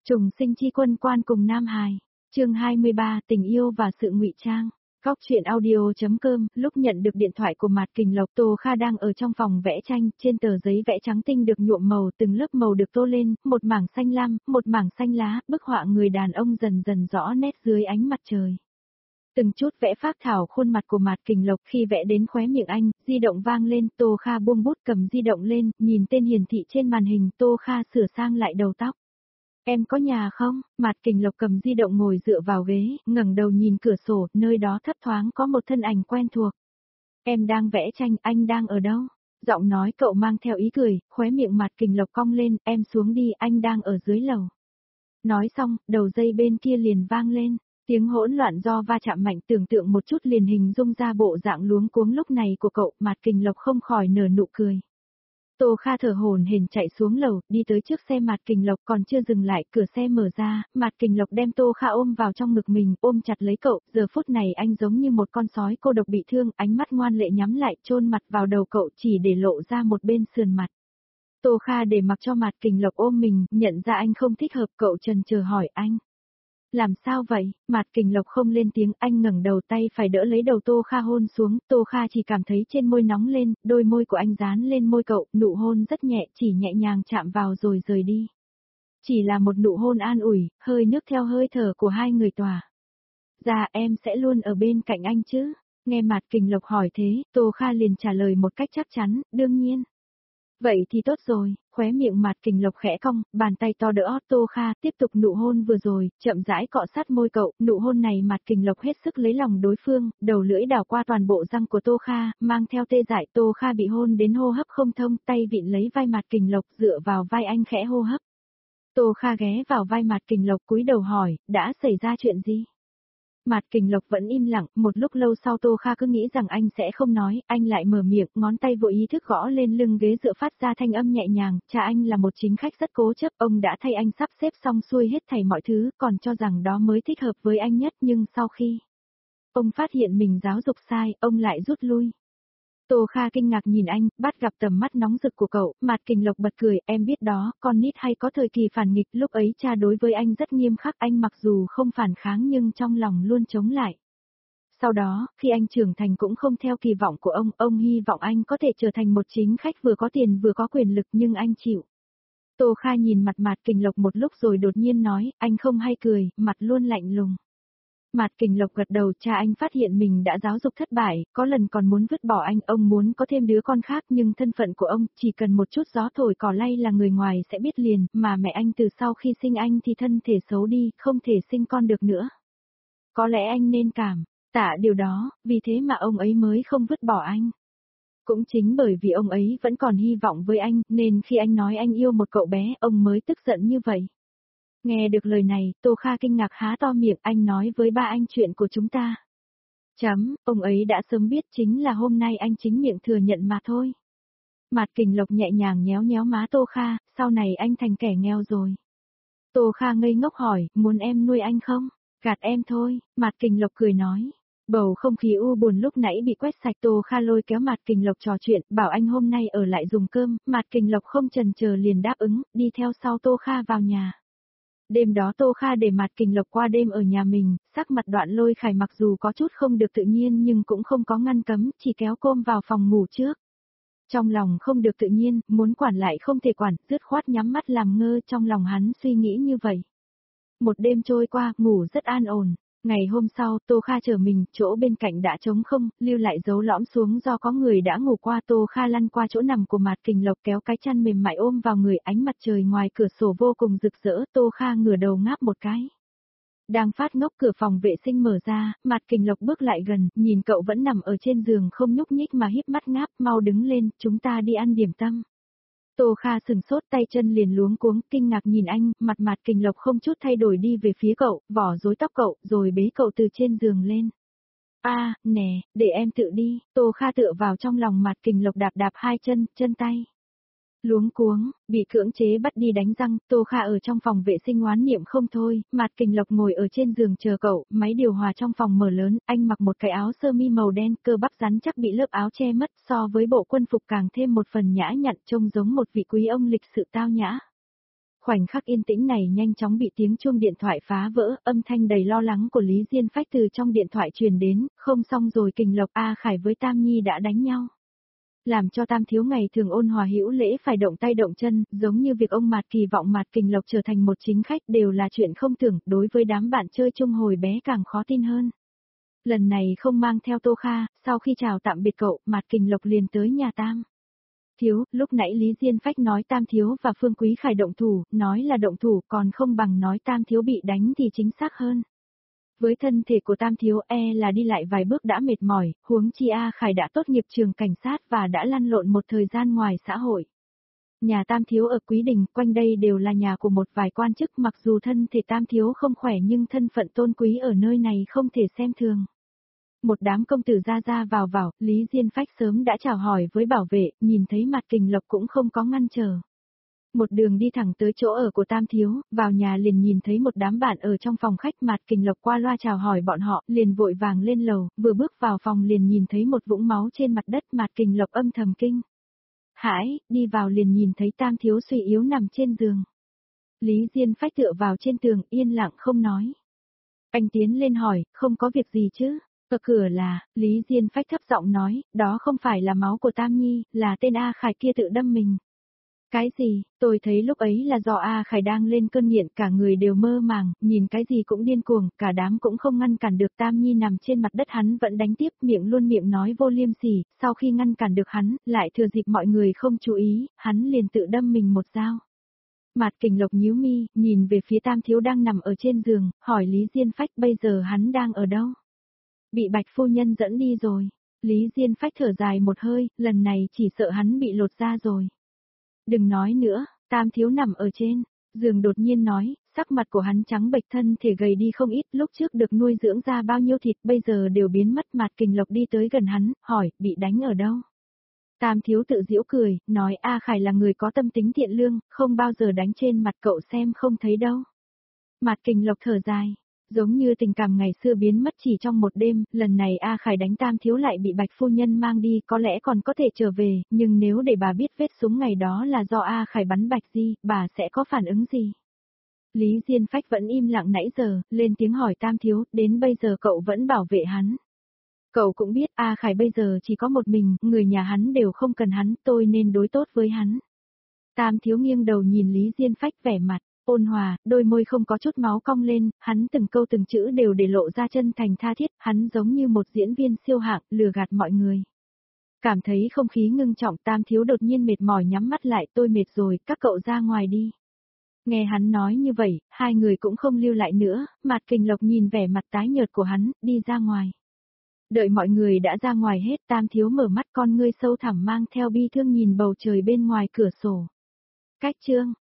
Trùng sinh chi quân quan cùng Nam Hải. Chương 23, tình yêu và sự ngụy trang. Góc truyện audio.com. Lúc nhận được điện thoại của Mạt Kình Lộc, Tô Kha đang ở trong phòng vẽ tranh, trên tờ giấy vẽ trắng tinh được nhuộm màu, từng lớp màu được tô lên, một mảng xanh lam, một mảng xanh lá, bức họa người đàn ông dần dần rõ nét dưới ánh mặt trời. Từng chút vẽ phác thảo khuôn mặt của Mạt Kình Lộc, khi vẽ đến khóe miệng anh, di động vang lên, Tô Kha buông bút cầm di động lên, nhìn tên hiển thị trên màn hình, Tô Kha sửa sang lại đầu tóc. Em có nhà không? Mạt Kình Lộc cầm di động ngồi dựa vào ghế, ngẩng đầu nhìn cửa sổ, nơi đó thấp thoáng có một thân ảnh quen thuộc. Em đang vẽ tranh, anh đang ở đâu? Giọng nói cậu mang theo ý cười, khóe miệng Mạt Kình Lộc cong lên, em xuống đi, anh đang ở dưới lầu. Nói xong, đầu dây bên kia liền vang lên, tiếng hỗn loạn do va chạm mạnh, tưởng tượng một chút liền hình dung ra bộ dạng luống cuống lúc này của cậu, Mạt Kình Lộc không khỏi nở nụ cười. Tô Kha thở hổn hển chạy xuống lầu, đi tới trước xe Mạt Kình Lộc, còn chưa dừng lại, cửa xe mở ra, Mạt Kình Lộc đem Tô Kha ôm vào trong ngực mình, ôm chặt lấy cậu, giờ phút này anh giống như một con sói cô độc bị thương, ánh mắt ngoan lệ nhắm lại, chôn mặt vào đầu cậu chỉ để lộ ra một bên sườn mặt. Tô Kha để mặc cho Mạt Kình Lộc ôm mình, nhận ra anh không thích hợp, cậu chần chờ hỏi anh. Làm sao vậy? Mạt Kình Lộc không lên tiếng, anh ngẩng đầu, tay phải đỡ lấy đầu Tô Kha hôn xuống, Tô Kha chỉ cảm thấy trên môi nóng lên, đôi môi của anh dán lên môi cậu, nụ hôn rất nhẹ, chỉ nhẹ nhàng chạm vào rồi rời đi. Chỉ là một nụ hôn an ủi, hơi nước theo hơi thở của hai người tỏa. Dạ em sẽ luôn ở bên cạnh anh chứ? Nghe Mạt Kình Lộc hỏi thế, Tô Kha liền trả lời một cách chắc chắn, đương nhiên. Vậy thì tốt rồi, khóe miệng Mạt Kình Lộc khẽ cong, bàn tay to đỡ Tô Kha, tiếp tục nụ hôn vừa rồi, chậm rãi cọ sát môi cậu, nụ hôn này Mạt Kình Lộc hết sức lấy lòng đối phương, đầu lưỡi đảo qua toàn bộ răng của Tô Kha, mang theo tê dại, Tô Kha bị hôn đến hô hấp không thông, tay vịn lấy vai Mạt Kình Lộc dựa vào vai anh khẽ hô hấp. Tô Kha ghé vào vai Mạt Kình Lộc cúi đầu hỏi, đã xảy ra chuyện gì? Mạt Kình Lộc vẫn im lặng, một lúc lâu sau Tô Kha cứ nghĩ rằng anh sẽ không nói, anh lại mở miệng, ngón tay vô ý thức gõ lên lưng ghế dựa phát ra thanh âm nhẹ nhàng, cha anh là một chính khách rất cố chấp, ông đã thay anh sắp xếp xong xuôi hết thảy mọi thứ, còn cho rằng đó mới thích hợp với anh nhất, nhưng sau khi ông phát hiện mình giáo dục sai, ông lại rút lui. Tô Kha kinh ngạc nhìn anh, bắt gặp tầm mắt nóng rực của cậu, Mạt Kình Lộc bật cười, em biết đó, con nít hay có thời kỳ phản nghịch, lúc ấy cha đối với anh rất nghiêm khắc, anh mặc dù không phản kháng nhưng trong lòng luôn chống lại. Sau đó, khi anh trưởng thành cũng không theo kỳ vọng của ông hy vọng anh có thể trở thành một chính khách vừa có tiền vừa có quyền lực nhưng anh chịu. Tô Kha nhìn mặt Mạt Kình Lộc một lúc rồi đột nhiên nói, anh không hay cười, mặt luôn lạnh lùng. Mạt Kình Lộc gật đầu, cha anh phát hiện mình đã giáo dục thất bại, có lần còn muốn vứt bỏ anh, ông muốn có thêm đứa con khác nhưng thân phận của ông, chỉ cần một chút gió thổi cỏ lay là người ngoài sẽ biết liền, mà mẹ anh từ sau khi sinh anh thì thân thể xấu đi, không thể sinh con được nữa. Có lẽ anh nên cảm tạ điều đó, vì thế mà ông ấy mới không vứt bỏ anh. Cũng chính bởi vì ông ấy vẫn còn hy vọng với anh, nên khi anh nói anh yêu một cậu bé, ông mới tức giận như vậy. Nghe được lời này, Tô Kha kinh ngạc há to miệng, anh nói với ba anh chuyện của chúng ta. Ông ấy đã sớm biết, chính là hôm nay anh chính miệng thừa nhận mà thôi. Mạt Kình Lộc nhẹ nhàng nhéo nhéo má Tô Kha, sau này anh thành kẻ nghèo rồi. Tô Kha ngây ngốc hỏi, muốn em nuôi anh không? Gạt em thôi, Mạt Kình Lộc cười nói. Bầu không khí u buồn lúc nãy bị quét sạch, Tô Kha lôi kéo Mạt Kình Lộc trò chuyện, bảo anh hôm nay ở lại dùng cơm, Mạt Kình Lộc không chần chờ liền đáp ứng, đi theo sau Tô Kha vào nhà. Đêm đó Tô Kha để Mạt Kình Lộc qua đêm ở nhà mình, sắc mặt Đoạn Lôi Khải mặc dù có chút không được tự nhiên nhưng cũng không có ngăn cấm, chỉ kéo cô vào phòng ngủ trước. Trong lòng không được tự nhiên, muốn quản lại không thể quản, dứt khoát nhắm mắt làm ngơ, trong lòng hắn suy nghĩ như vậy. Một đêm trôi qua, ngủ rất an ổn. Ngày hôm sau, Tô Kha chờ mình, chỗ bên cạnh đã trống không, lưu lại dấu lõm xuống do có người đã ngủ qua. Tô Kha lăn qua chỗ nằm của Mạt Kình Lộc, kéo cái chăn mềm mại ôm vào người, ánh mặt trời ngoài cửa sổ vô cùng rực rỡ, Tô Kha ngửa đầu ngáp một cái. Đang phát ngốc, cửa phòng vệ sinh mở ra, Mạt Kình Lộc bước lại gần, nhìn cậu vẫn nằm ở trên giường không nhúc nhích mà híp mắt ngáp, mau đứng lên, chúng ta đi ăn điểm tâm. Tô Kha sừng sốt, tay chân liền luống cuống, kinh ngạc nhìn anh, mặt Mạt Kình Lộc không chút thay đổi đi về phía cậu, vỏ rối tóc cậu, rồi bế cậu từ trên giường lên. Nè, để em tự đi, Tô Kha tựa vào trong lòng Mạt Kình Lộc, đạp đạp hai chân tay. Luống cuống, bị cưỡng chế bắt đi đánh răng, Tô Kha ở trong phòng vệ sinh oán niệm không thôi, Mạt Kình Lộc ngồi ở trên giường chờ cậu, máy điều hòa trong phòng mở lớn, anh mặc một cái áo sơ mi màu đen, cơ bắp rắn chắc bị lớp áo che mất, so với bộ quân phục càng thêm một phần nhã nhặn, trông giống một vị quý ông lịch sự tao nhã. Khoảnh khắc yên tĩnh này nhanh chóng bị tiếng chuông điện thoại phá vỡ, âm thanh đầy lo lắng của Lý Diên Phách từ trong điện thoại truyền đến, không xong rồi Kình Lộc A Khải với Tam Nhi đã đánh nhau. Làm cho Tam thiếu ngày thường ôn hòa hữu lễ phải động tay động chân, giống như việc ông Mạt kỳ vọng Mạt Kình Lộc trở thành một chính khách đều là chuyện không tưởng, đối với đám bạn chơi chung hồi bé càng khó tin hơn. Lần này không mang theo Tô Kha, sau khi chào tạm biệt cậu, Mạt Kình Lộc liền tới nhà Tam thiếu, lúc nãy Lý Diên Phách nói Tam thiếu và Phương Quý Khải động thủ, nói là động thủ còn không bằng nói Tam thiếu bị đánh thì chính xác hơn. Với thân thể của Tam thiếu là đi lại vài bước đã mệt mỏi, huống chi A Khải đã tốt nghiệp trường cảnh sát và đã lăn lộn một thời gian ngoài xã hội. Nhà Tam thiếu ở Quý Đình, quanh đây đều là nhà của một vài quan chức, mặc dù thân thể Tam thiếu không khỏe nhưng thân phận tôn quý ở nơi này không thể xem thường. Một đám công tử ra vào, Lý Diên Phách sớm đã chào hỏi với bảo vệ, nhìn thấy mặt Kình Lộc cũng không có ngăn trở. Một đường đi thẳng tới chỗ ở của Tam thiếu, vào nhà liền nhìn thấy một đám bạn ở trong phòng khách, mặt Kình Lộc qua loa chào hỏi bọn họ, liền vội vàng lên lầu, vừa bước vào phòng liền nhìn thấy một vũng máu trên mặt đất, mặt Kình Lộc âm thầm kinh hãi, đi vào liền nhìn thấy Tam thiếu suy yếu nằm trên giường. Lý Diên Phách tựa vào trên tường, yên lặng không nói. Anh tiến lên hỏi, không có việc gì chứ? Ở cửa là, Lý Diên Phách thấp giọng nói, đó không phải là máu của Tam Nhi, là tên A Khải kia tự đâm mình. Cái gì, tôi thấy lúc ấy là do A Khải đang lên cơn nghiện, cả người đều mơ màng, nhìn cái gì cũng điên cuồng, cả đám cũng không ngăn cản được. Tam Nhi nằm trên mặt đất hắn vẫn đánh tiếp, miệng luôn miệng nói vô liêm sỉ, sau khi ngăn cản được hắn, lại thừa dịp mọi người không chú ý, hắn liền tự đâm mình một dao. Mạt Kình Lộc nhíu mi, nhìn về phía Tam thiếu đang nằm ở trên giường, hỏi Lý Diên Phách bây giờ hắn đang ở đâu? Bị Bạch phu nhân dẫn đi rồi. Lý Diên Phách thở dài một hơi, lần này chỉ sợ hắn bị lột da rồi. Đừng nói nữa, Tam thiếu nằm ở trên giường đột nhiên nói, sắc mặt của hắn trắng bệch, thân thể gầy đi không ít, lúc trước được nuôi dưỡng ra bao nhiêu thịt bây giờ đều biến mất. Mạt Kình Lộc đi tới gần hắn, hỏi, bị đánh ở đâu? Tam thiếu tự giễu cười, nói A Khải là người có tâm tính thiện lương, không bao giờ đánh trên mặt cậu xem không thấy đâu. Mạt Kình Lộc thở dài. Giống như tình cảm ngày xưa biến mất chỉ trong một đêm, lần này A Khải đánh Tam thiếu lại bị Bạch phu nhân mang đi, có lẽ còn có thể trở về, nhưng nếu để bà biết vết súng ngày đó là do A Khải bắn Bạch Di, bà sẽ có phản ứng gì? Lý Diên Phách vẫn im lặng nãy giờ, lên tiếng hỏi Tam thiếu, đến bây giờ cậu vẫn bảo vệ hắn. Cậu cũng biết A Khải bây giờ chỉ có một mình, người nhà hắn đều không cần hắn, tôi nên đối tốt với hắn. Tam thiếu nghiêng đầu nhìn Lý Diên Phách vẻ mặt ôn hòa, đôi môi không có chút máu cong lên, hắn từng câu từng chữ đều để lộ ra chân thành tha thiết, hắn giống như một diễn viên siêu hạng, lừa gạt mọi người. Cảm thấy không khí ngưng trọng, Tam thiếu đột nhiên mệt mỏi nhắm mắt lại, tôi mệt rồi, các cậu ra ngoài đi. Nghe hắn nói như vậy, hai người cũng không lưu lại nữa, Mạt Kình Lộc nhìn vẻ mặt tái nhợt của hắn, đi ra ngoài. Đợi mọi người đã ra ngoài hết, Tam thiếu mở mắt, con ngươi sâu thẳm mang theo bi thương nhìn bầu trời bên ngoài cửa sổ. Cách chương